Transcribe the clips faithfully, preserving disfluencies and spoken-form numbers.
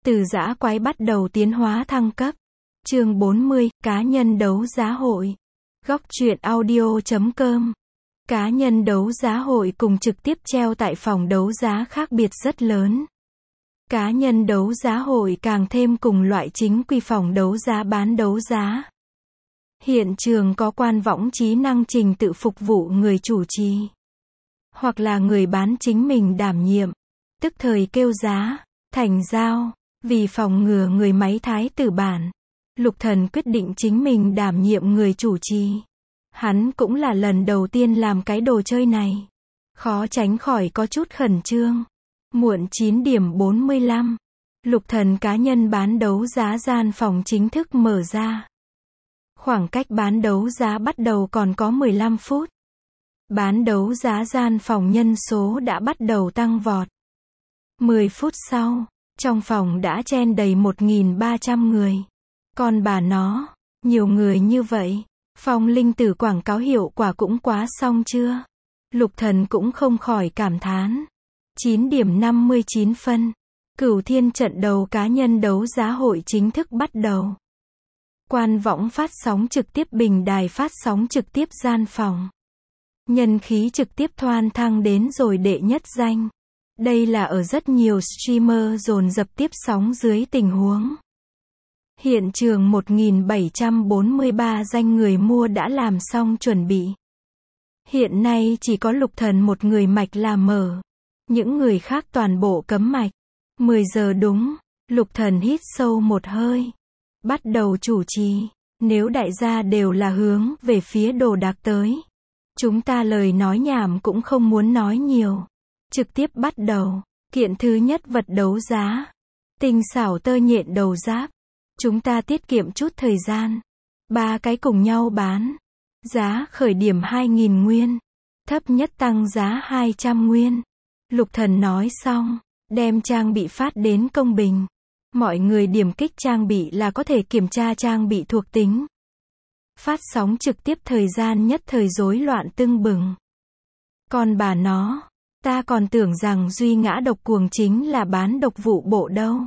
Từ dã quái bắt đầu tiến hóa thăng cấp. Chương bốn mươi, cá nhân đấu giá hội. Góc truyện audio chấm com. Cá nhân đấu giá hội cùng trực tiếp treo tại phòng đấu giá khác biệt rất lớn. Cá nhân đấu giá hội càng thêm cùng loại chính quy phòng đấu giá bán đấu giá. Hiện trường có quan võng trí năng trình tự phục vụ người chủ trì. Hoặc là người bán chính mình đảm nhiệm. Tức thời kêu giá, thành giao. Vì phòng ngừa người máy thái tử bản, Lục Thần quyết định chính mình đảm nhiệm người chủ trì. Hắn cũng là lần đầu tiên làm cái đồ chơi này. Khó tránh khỏi có chút khẩn trương. Muộn chín điểm bốn mươi lăm. Lục Thần cá nhân bán đấu giá gian phòng chính thức mở ra. Khoảng cách bán đấu giá bắt đầu còn có mười lăm phút. Bán đấu giá gian phòng nhân số đã bắt đầu tăng vọt. mười phút sau, trong phòng đã chen đầy một nghìn ba trăm người. Còn bà nó, nhiều người như vậy, Phong Linh Tử quảng cáo hiệu quả cũng quá xong chưa? Lục Thần cũng không khỏi cảm thán. chín điểm năm mươi chín phân. Cửu Thiên trận đầu cá nhân đấu giá hội chính thức bắt đầu. Quan võng phát sóng trực tiếp bình đài phát sóng trực tiếp gian phòng. Nhân khí trực tiếp thoan thăng đến rồi đệ nhất danh. Đây là ở rất nhiều streamer dồn dập tiếp sóng dưới tình huống. Hiện trường một nghìn bảy trăm bốn mươi ba danh người mua đã làm xong chuẩn bị. Hiện nay chỉ có Lục Thần một người mạch là mở. Những người khác toàn bộ cấm mạch. mười giờ đúng, Lục Thần hít sâu một hơi. Bắt đầu chủ trì. Nếu đại gia đều là hướng về phía đồ đạc tới, chúng ta lời nói nhảm cũng không muốn nói nhiều. Trực tiếp bắt đầu. Kiện thứ nhất vật đấu giá. Tinh xảo tơ nhện đầu giáp. Chúng ta tiết kiệm chút thời gian. Ba cái cùng nhau bán. Giá khởi điểm hai nghìn nguyên. Thấp nhất tăng giá hai trăm nguyên. Lục Thần nói xong, đem trang bị phát đến công bình. Mọi người điểm kích trang bị là có thể kiểm tra trang bị thuộc tính. Phát sóng trực tiếp thời gian nhất thời rối loạn tưng bừng. Còn bà nó, ta còn tưởng rằng duy ngã độc cuồng chính là bán độc vụ bộ đâu.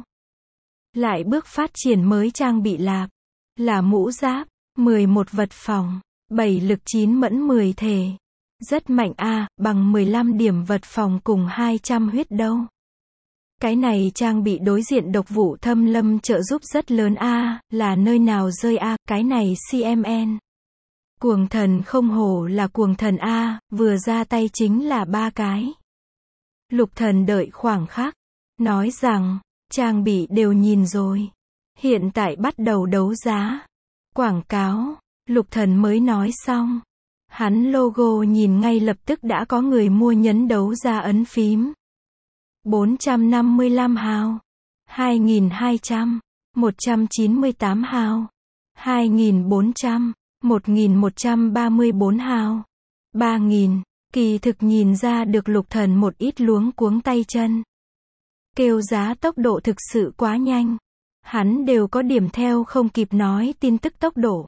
Lại bước phát triển mới trang bị lạp. Là mũ giáp, mười một vật phòng, bảy lực chín mẫn mười thể. Rất mạnh a, à, bằng mười lăm điểm vật phòng cùng hai trăm huyết đâu. Cái này trang bị đối diện độc vụ thâm lâm trợ giúp rất lớn a, à, là nơi nào rơi a, à, cái này xê em en. Cuồng thần không hổ là cuồng thần a, à, vừa ra tay chính là ba cái. Lục Thần đợi khoảng khắc, nói rằng, trang bị đều nhìn rồi. Hiện tại bắt đầu đấu giá. Quảng cáo, Lục Thần mới nói xong. Hắn logo nhìn ngay lập tức đã có người mua nhấn đấu giá ấn phím. bốn trăm năm mươi lăm hào. hai nghìn hai trăm. một trăm chín mươi tám hào. hai nghìn bốn trăm. một nghìn một trăm ba mươi bốn hào. ba nghìn. Kỳ thực nhìn ra được Lục Thần một ít luống cuống tay chân. Kêu giá tốc độ thực sự quá nhanh. Hắn đều có điểm theo không kịp nói tin tức tốc độ.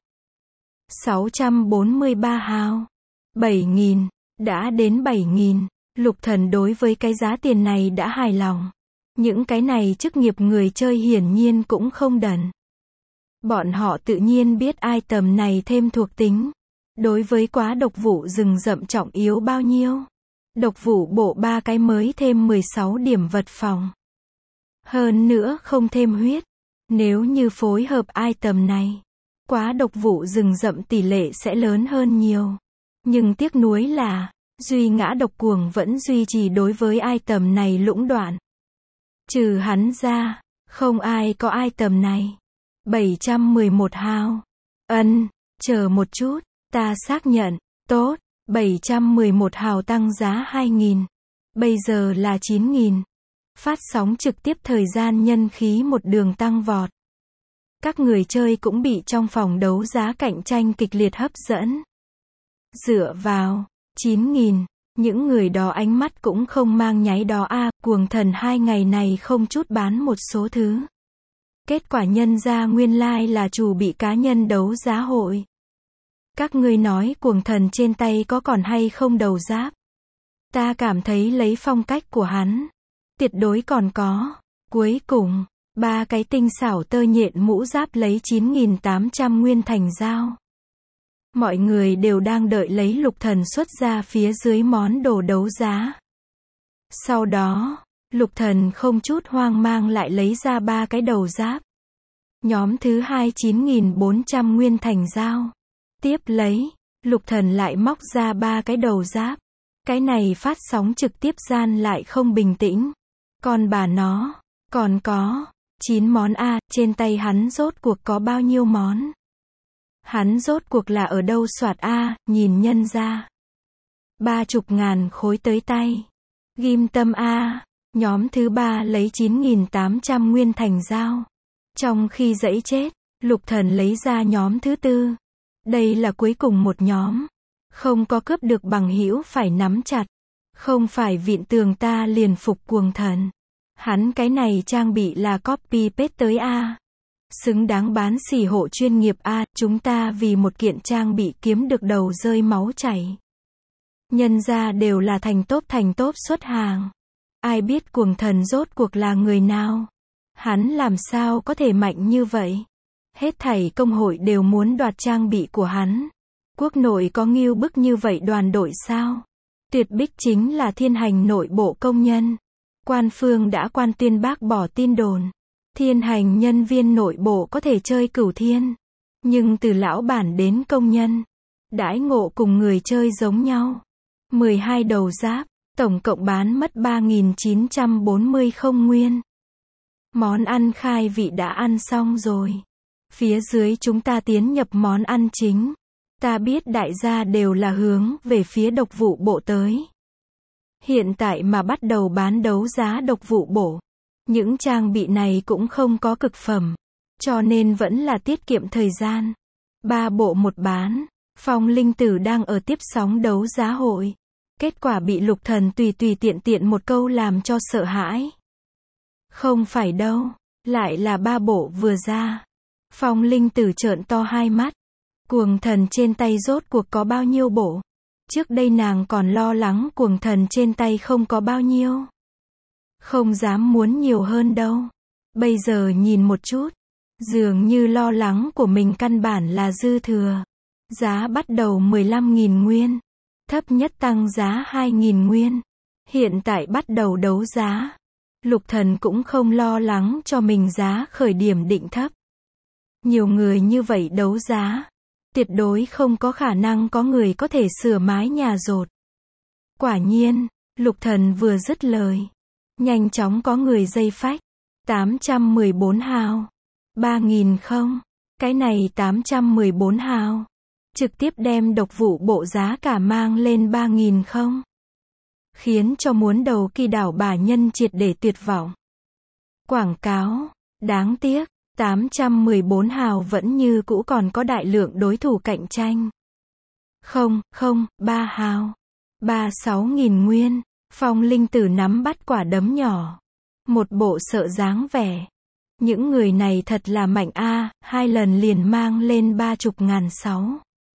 sáu trăm bốn mươi ba hào. bảy nghìn. Đã đến bảy nghìn. Lục Thần đối với cái giá tiền này đã hài lòng. Những cái này chức nghiệp người chơi hiển nhiên cũng không đần. Bọn họ tự nhiên biết item này thêm thuộc tính. Đối với quá độc vụ rừng rậm trọng yếu bao nhiêu. Độc vụ bộ ba cái mới thêm mười sáu điểm vật phòng. Hơn nữa không thêm huyết. Nếu như phối hợp item này, quá độc vụ rừng rậm tỷ lệ sẽ lớn hơn nhiều. Nhưng tiếc nuối là, duy ngã độc cuồng vẫn duy trì đối với item này lũng đoạn. Trừ hắn ra, không ai có item này. bảy trăm mười một hào. Ân, chờ một chút, ta xác nhận, tốt, bảy trăm mười một hào tăng giá hai nghìn. Bây giờ là chín nghìn. Phát sóng trực tiếp thời gian nhân khí một đường tăng vọt. Các người chơi cũng bị trong phòng đấu giá cạnh tranh kịch liệt hấp dẫn. Dựa vào chín nghìn, những người đó ánh mắt cũng không mang nháy đó a, à, cuồng thần hai ngày này không chút bán một số thứ. Kết quả nhân ra nguyên lai like là chủ bị cá nhân đấu giá hội. Các ngươi nói cuồng thần trên tay có còn hay không đầu giáp? Ta cảm thấy lấy phong cách của hắn, tuyệt đối còn có. Cuối cùng, Ba cái tinh xảo tơ nhện mũ giáp lấy chín nghìn tám trăm nguyên thành giao. Mọi người đều đang đợi lấy Lục Thần xuất ra phía dưới món đồ đấu giá. Sau đó, Lục Thần không chút hoang mang lại lấy ra ba cái đầu giáp. Nhóm thứ hai chín nghìn bốn trăm nguyên thành giao. Tiếp lấy, Lục Thần lại móc ra ba cái đầu giáp. Cái này phát sóng trực tiếp gian lại không bình tĩnh. Còn bà nó, còn có chín món A, trên tay hắn rốt cuộc có bao nhiêu món? Hắn rốt cuộc là ở đâu soạt A, nhìn nhân ra. Ba chục ngàn khối tới tay. Ghim tâm A, nhóm thứ ba lấy chín nghìn tám trăm nguyên thành giao. Trong khi dãy chết, Lục Thần lấy ra nhóm thứ tư. Đây là cuối cùng một nhóm. Không có cướp được bằng hữu phải nắm chặt. Không phải vịn tường ta liền phục cuồng thần. Hắn cái này trang bị là copy paste tới A. Xứng đáng bán xỉ hộ chuyên nghiệp A, chúng ta vì một kiện trang bị kiếm được đầu rơi máu chảy. Nhân ra đều là thành tốt thành tốt xuất hàng. Ai biết cuồng thần rốt cuộc là người nào? Hắn làm sao có thể mạnh như vậy? Hết thảy công hội đều muốn đoạt trang bị của hắn. Quốc nội có ngưu bức như vậy đoàn đội sao? Tuyệt Bích chính là thiên hành nội bộ công nhân. Quan phương đã quan tuyên bác bỏ tin đồn. Thiên hành nhân viên nội bộ có thể chơi cửu thiên. Nhưng từ lão bản đến công nhân, đãi ngộ cùng người chơi giống nhau. mười hai đầu giáp, tổng cộng bán mất ba nghìn chín trăm bốn mươi không nguyên. Món ăn khai vị đã ăn xong rồi. Phía dưới chúng ta tiến nhập món ăn chính. Ta biết đại gia đều là hướng về phía độc vụ bộ tới. Hiện tại mà bắt đầu bán đấu giá độc vụ bộ. Những trang bị này cũng không có cực phẩm. Cho nên vẫn là tiết kiệm thời gian. Ba bộ một bán. Phong Linh Tử đang ở tiếp sóng đấu giá hội. Kết quả bị Lục Thần tùy tùy tiện tiện một câu làm cho sợ hãi. Không phải đâu. Lại là ba bộ vừa ra. Phong Linh Tử trợn to hai mắt. Cuồng thần trên tay rốt cuộc có bao nhiêu bộ? Trước đây nàng còn lo lắng cuồng thần trên tay không có bao nhiêu. Không dám muốn nhiều hơn đâu. Bây giờ nhìn một chút. Dường như lo lắng của mình căn bản là dư thừa. Giá bắt đầu mười lăm nghìn nguyên. Thấp nhất tăng giá hai nghìn nguyên. Hiện tại bắt đầu đấu giá. Lục Thần cũng không lo lắng cho mình giá khởi điểm định thấp. Nhiều người như vậy đấu giá. Tuyệt đối không có khả năng có người có thể sửa mái nhà dột. Quả nhiên, Lục Thần vừa dứt lời. Nhanh chóng có người dây phách. tám trăm mười bốn hào. ba nghìn không. Cái này tám trăm mười bốn hào. Trực tiếp đem độc vụ bộ giá cả mang lên ba nghìn không. Khiến cho muốn đầu kỳ đảo bà nhân triệt để tuyệt vọng. Quảng cáo. Đáng tiếc. tám trăm mười bốn hào vẫn như cũ còn có đại lượng đối thủ cạnh tranh. Không, không, ba hào. ba mươi sáu nghìn nguyên. Phong Linh Tử nắm bắt quả đấm nhỏ. Một bộ sợ dáng vẻ. Những người này thật là mạnh a, hai lần liền mang lên ba chục ngàn sáu.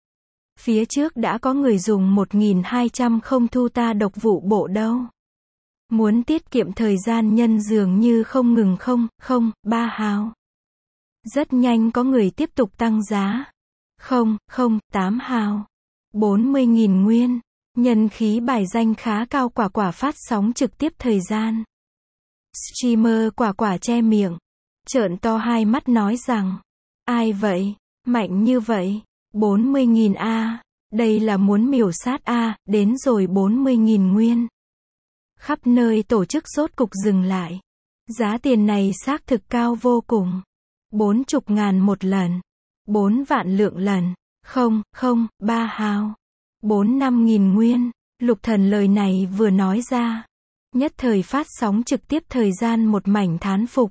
Phía trước đã có người dùng một nghìn hai trăm không thu ta độc vụ bộ đâu. Muốn tiết kiệm thời gian nhân dường như không ngừng không, không, ba hào. Rất nhanh có người tiếp tục tăng giá. Không, không, tám hào. bốn mươi nghìn nguyên. Nhân khí bài danh khá cao quả quả phát sóng trực tiếp thời gian. Streamer quả quả che miệng. Trợn to hai mắt nói rằng. Ai vậy? Mạnh như vậy? bốn mươi nghìn a. Đây là muốn miểu sát a, đến rồi bốn mươi nghìn nguyên. Khắp nơi tổ chức rốt cục dừng lại. Giá tiền này xác thực cao vô cùng. Bốn chục ngàn một lần. Bốn vạn lượng lần. Không, không, ba hào. Bốn năm nghìn nguyên. Lục Thần lời này vừa nói ra. Nhất thời phát sóng trực tiếp thời gian một mảnh thán phục.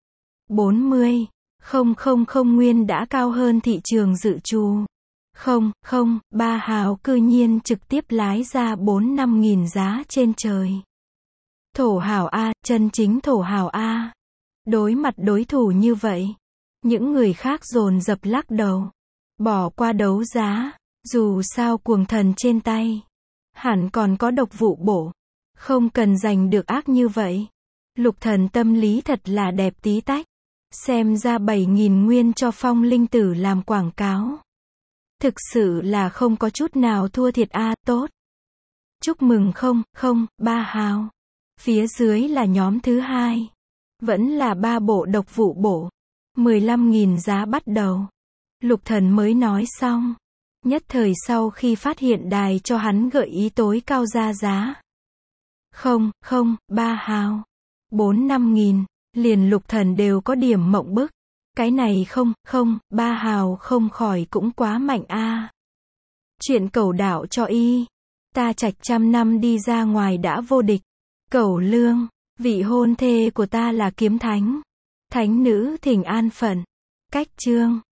bốn mươi. Không không không nguyên đã cao hơn thị trường dự trù. Không, không, ba hào cư nhiên trực tiếp lái ra bốn năm nghìn giá trên trời. Thổ hào A, chân chính thổ hào A. Đối mặt đối thủ như vậy. Những người khác dồn dập lắc đầu. Bỏ qua đấu giá. Dù sao cuồng thần trên tay. Hẳn còn có độc vụ bổ. Không cần giành được ác như vậy. Lục Thần tâm lý thật là đẹp tí tách. Xem ra bảy nghìn nguyên cho Phong Linh Tử làm quảng cáo. Thực sự là không có chút nào thua thiệt a, à, tốt. Chúc mừng không, không, ba hào. Phía dưới là nhóm thứ hai. Vẫn là ba bộ độc vụ bổ. mười lăm nghìn giá bắt đầu. Lục Thần mới nói xong. Nhất thời sau khi phát hiện đài cho hắn gợi ý tối cao ra giá. Không, không, ba hào. Bốn năm nghìn. Liền Lục Thần đều có điểm mộng bức. Cái này không, không, ba hào không khỏi cũng quá mạnh a. À. Chuyện cẩu đạo cho y. Ta trạch trăm năm đi ra ngoài đã vô địch. Cẩu lương. Vị hôn thê của ta là kiếm thánh. Thánh nữ thỉnh an phận. Cách chương.